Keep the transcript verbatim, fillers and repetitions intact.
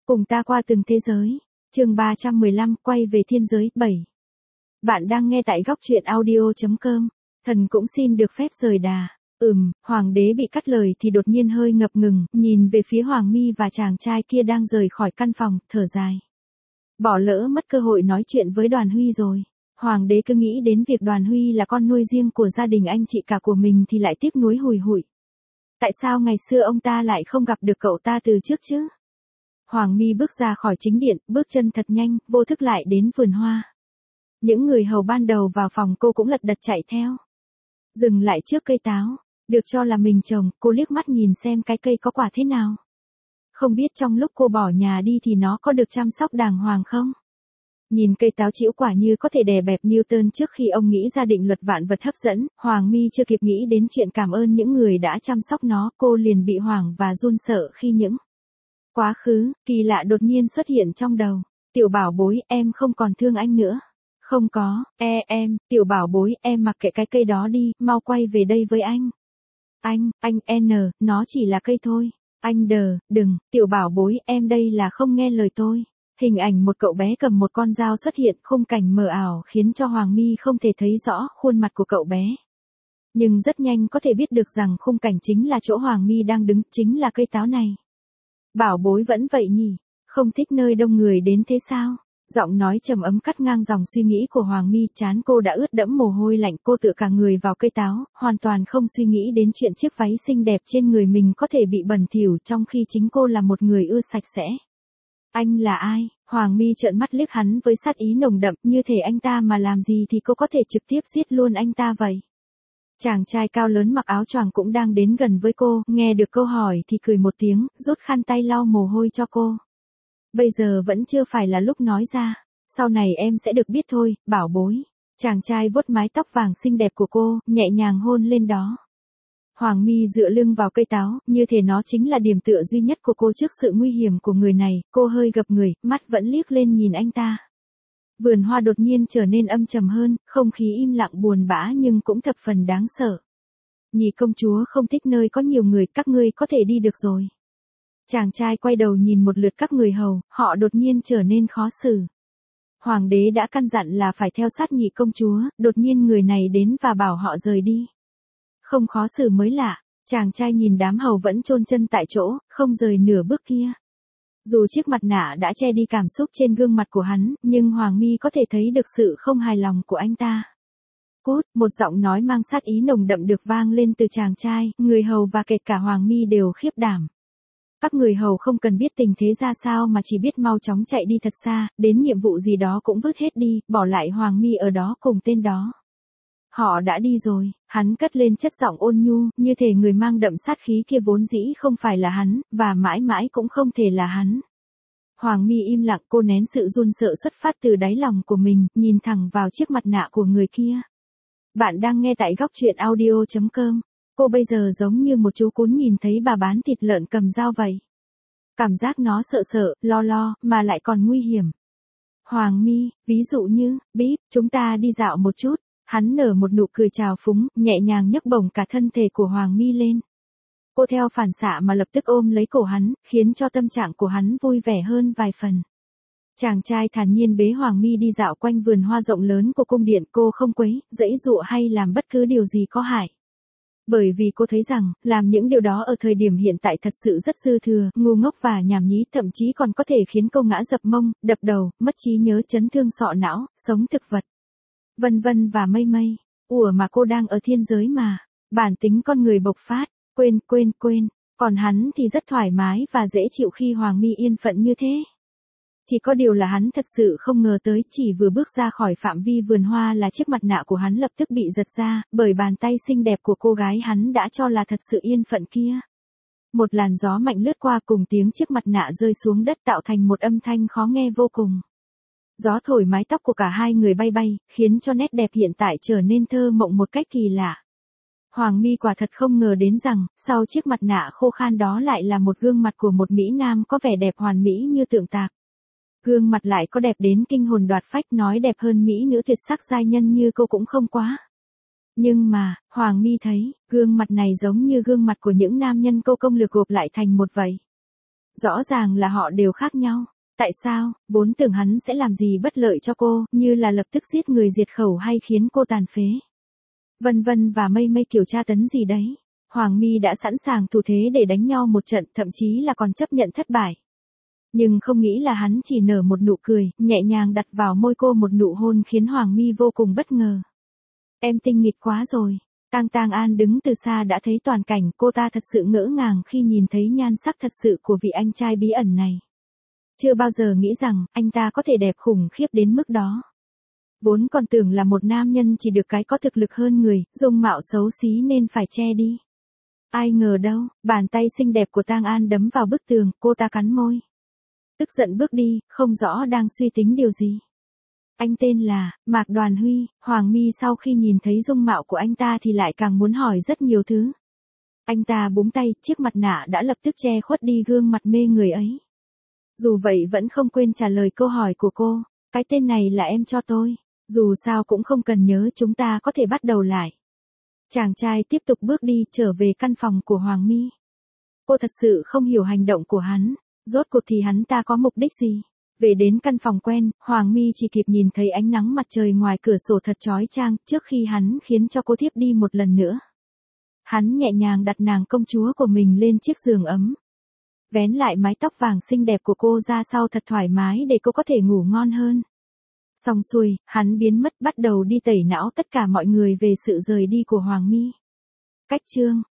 Cùng ta qua từng thế giới. Chương ba trăm mười lăm, quay về thiên giới bảy. Bạn đang nghe tại góc truyện audio chấm com. Thần cũng xin được phép rời đà. Ừm, hoàng đế bị cắt lời thì đột nhiên hơi ngập ngừng, nhìn về phía Hoàng Mi và chàng trai kia đang rời khỏi căn phòng, thở dài. Bỏ lỡ mất cơ hội nói chuyện với Đoàn Huy rồi. Hoàng đế cứ nghĩ đến việc Đoàn Huy là con nuôi riêng của gia đình anh chị cả của mình thì lại tiếc nuối hùi hụi. Tại sao ngày xưa ông ta lại không gặp được cậu ta từ trước chứ? Hoàng Mi bước ra khỏi chính điện, bước chân thật nhanh, vô thức lại đến vườn hoa. Những người hầu ban đầu vào phòng cô cũng lật đật chạy theo. Dừng lại trước cây táo, được cho là mình trồng, cô liếc mắt nhìn xem cái cây có quả thế nào. Không biết trong lúc cô bỏ nhà đi thì nó có được chăm sóc đàng hoàng không? Nhìn cây táo chĩu quả như có thể đè bẹp Newton trước khi ông nghĩ ra định luật vạn vật hấp dẫn, Hoàng Mi chưa kịp nghĩ đến chuyện cảm ơn những người đã chăm sóc nó, cô liền bị hoảng và run sợ khi những quá khứ kỳ lạ đột nhiên xuất hiện trong đầu. Tiểu bảo bối, em không còn thương anh nữa. Không có, e em, tiểu bảo bối, em mặc kệ cái cây đó đi, mau quay về đây với anh. Anh, anh N, nó chỉ là cây thôi. Anh đờ, đừng, tiểu bảo bối, em đây là không nghe lời tôi. Hình ảnh một cậu bé cầm một con dao xuất hiện, khung cảnh mờ ảo khiến cho Hoàng Mi không thể thấy rõ khuôn mặt của cậu bé. Nhưng rất nhanh có thể biết được rằng khung cảnh chính là chỗ Hoàng Mi đang đứng, chính là cây táo này. Bảo bối vẫn vậy nhỉ, không thích nơi đông người đến thế sao? Giọng nói trầm ấm cắt ngang dòng suy nghĩ của Hoàng Mi, trán cô đã ướt đẫm mồ hôi lạnh, cô tựa cả người vào cây táo, hoàn toàn không suy nghĩ đến chuyện chiếc váy xinh đẹp trên người mình có thể bị bẩn thỉu trong khi chính cô là một người ưa sạch sẽ. Anh là ai? Hoàng Mi trợn mắt liếc hắn với sát ý nồng đậm, như thể anh ta mà làm gì thì cô có thể trực tiếp giết luôn anh ta vậy. Chàng trai cao lớn mặc áo choàng cũng đang đến gần với cô, nghe được câu hỏi thì cười một tiếng, rút khăn tay lau mồ hôi cho cô. Bây giờ vẫn chưa phải là lúc nói ra, sau này em sẽ được biết thôi, bảo bối. Chàng trai vuốt mái tóc vàng xinh đẹp của cô, nhẹ nhàng hôn lên đó. Hoàng Mi dựa lưng vào cây táo, như thể nó chính là điểm tựa duy nhất của cô trước sự nguy hiểm của người này, cô hơi gập người, mắt vẫn liếc lên nhìn anh ta. Vườn hoa đột nhiên trở nên âm trầm hơn, không khí im lặng buồn bã nhưng cũng thập phần đáng sợ. Nhị công chúa không thích nơi có nhiều người, các ngươi có thể đi được rồi. Chàng trai quay đầu nhìn một lượt các người hầu, họ đột nhiên trở nên khó xử. Hoàng đế đã căn dặn là phải theo sát nhị công chúa, đột nhiên người này đến và bảo họ rời đi. Không khó xử mới lạ, chàng trai nhìn đám hầu vẫn chôn chân tại chỗ, không rời nửa bước kia. Dù chiếc mặt nạ đã che đi cảm xúc trên gương mặt của hắn, nhưng Hoàng Mi có thể thấy được sự không hài lòng của anh ta. Cút, một giọng nói mang sát ý nồng đậm được vang lên từ chàng trai, người hầu và kể cả Hoàng Mi đều khiếp đảm. Các người hầu không cần biết tình thế ra sao mà chỉ biết mau chóng chạy đi thật xa, đến nhiệm vụ gì đó cũng vứt hết đi, bỏ lại Hoàng Mi ở đó cùng tên đó. Họ đã đi rồi, hắn cất lên chất giọng ôn nhu, như thể người mang đậm sát khí kia vốn dĩ không phải là hắn, và mãi mãi cũng không thể là hắn. Hoàng Mi im lặng, cô nén sự run sợ xuất phát từ đáy lòng của mình, nhìn thẳng vào chiếc mặt nạ của người kia. Bạn đang nghe tại góc truyện audio chấm com. Cô bây giờ giống như một chú cún nhìn thấy bà bán thịt lợn cầm dao vậy. Cảm giác nó sợ sợ, lo lo, mà lại còn nguy hiểm. Hoàng Mi, ví dụ như, bíp, chúng ta đi dạo một chút. Hắn nở một nụ cười trào phúng, nhẹ nhàng nhấc bổng cả thân thể của Hoàng Mi lên. Cô theo phản xạ mà lập tức ôm lấy cổ hắn, khiến cho tâm trạng của hắn vui vẻ hơn vài phần. Chàng trai thản nhiên bế Hoàng Mi đi dạo quanh vườn hoa rộng lớn của cung điện, cô không quấy, giãy giụa hay làm bất cứ điều gì có hại. Bởi vì cô thấy rằng, làm những điều đó ở thời điểm hiện tại thật sự rất dư thừa, ngu ngốc và nhảm nhí, thậm chí còn có thể khiến cô ngã dập mông, đập đầu, mất trí nhớ, chấn thương sọ não, sống thực vật. Vân vân và mây mây. Ủa mà cô đang ở thiên giới mà. Bản tính con người bộc phát. Quên, quên, quên. Còn hắn thì rất thoải mái và dễ chịu khi Hoàng Mi yên phận như thế. Chỉ có điều là hắn thật sự không ngờ tới, chỉ vừa bước ra khỏi phạm vi vườn hoa là chiếc mặt nạ của hắn lập tức bị giật ra, bởi bàn tay xinh đẹp của cô gái hắn đã cho là thật sự yên phận kia. Một làn gió mạnh lướt qua cùng tiếng chiếc mặt nạ rơi xuống đất tạo thành một âm thanh khó nghe vô cùng. Gió thổi mái tóc của cả hai người bay bay, khiến cho nét đẹp hiện tại trở nên thơ mộng một cách kỳ lạ. Hoàng Mi quả thật không ngờ đến rằng, sau chiếc mặt nạ khô khan đó lại là một gương mặt của một mỹ nam có vẻ đẹp hoàn mỹ như tượng tạc. Gương mặt lại có đẹp đến kinh hồn đoạt phách, nói đẹp hơn mỹ nữ tuyệt sắc giai nhân như cô cũng không quá. Nhưng mà, Hoàng Mi thấy, gương mặt này giống như gương mặt của những nam nhân cô công lược gộp lại thành một vậy. Rõ ràng là họ đều khác nhau. Tại sao, vốn tưởng hắn sẽ làm gì bất lợi cho cô, như là lập tức giết người diệt khẩu hay khiến cô tàn phế. Vân vân và mây mây kiểu tra tấn gì đấy. Hoàng My đã sẵn sàng thủ thế để đánh nhau một trận, thậm chí là còn chấp nhận thất bại. Nhưng không nghĩ là hắn chỉ nở một nụ cười, nhẹ nhàng đặt vào môi cô một nụ hôn khiến Hoàng My vô cùng bất ngờ. Em tinh nghịch quá rồi. Tang Tang An đứng từ xa đã thấy toàn cảnh, cô ta thật sự ngỡ ngàng khi nhìn thấy nhan sắc thật sự của vị anh trai bí ẩn này. Chưa bao giờ nghĩ rằng, anh ta có thể đẹp khủng khiếp đến mức đó. Vốn còn tưởng là một nam nhân chỉ được cái có thực lực hơn người, dung mạo xấu xí nên phải che đi. Ai ngờ đâu, bàn tay xinh đẹp của Tang An đấm vào bức tường, cô ta cắn môi. Tức giận bước đi, không rõ đang suy tính điều gì. Anh tên là Mạc Đoàn Huy. Hoàng My sau khi nhìn thấy dung mạo của anh ta thì lại càng muốn hỏi rất nhiều thứ. Anh ta búng tay, chiếc mặt nạ đã lập tức che khuất đi gương mặt mê người ấy. Dù vậy vẫn không quên trả lời câu hỏi của cô. Cái tên này là em cho tôi. Dù sao cũng không cần nhớ, chúng ta có thể bắt đầu lại. Chàng trai tiếp tục bước đi trở về căn phòng của Hoàng My. Cô thật sự không hiểu hành động của hắn. Rốt cuộc thì hắn ta có mục đích gì? Về đến căn phòng quen, Hoàng My chỉ kịp nhìn thấy ánh nắng mặt trời ngoài cửa sổ thật chói chang trước khi hắn khiến cho cô thiếp đi một lần nữa. Hắn nhẹ nhàng đặt nàng công chúa của mình lên chiếc giường ấm. Vén lại mái tóc vàng xinh đẹp của cô ra sau thật thoải mái để cô có thể ngủ ngon hơn. Xong xuôi, hắn biến mất bắt đầu đi tẩy não tất cả mọi người về sự rời đi của Hoàng My. Cách chương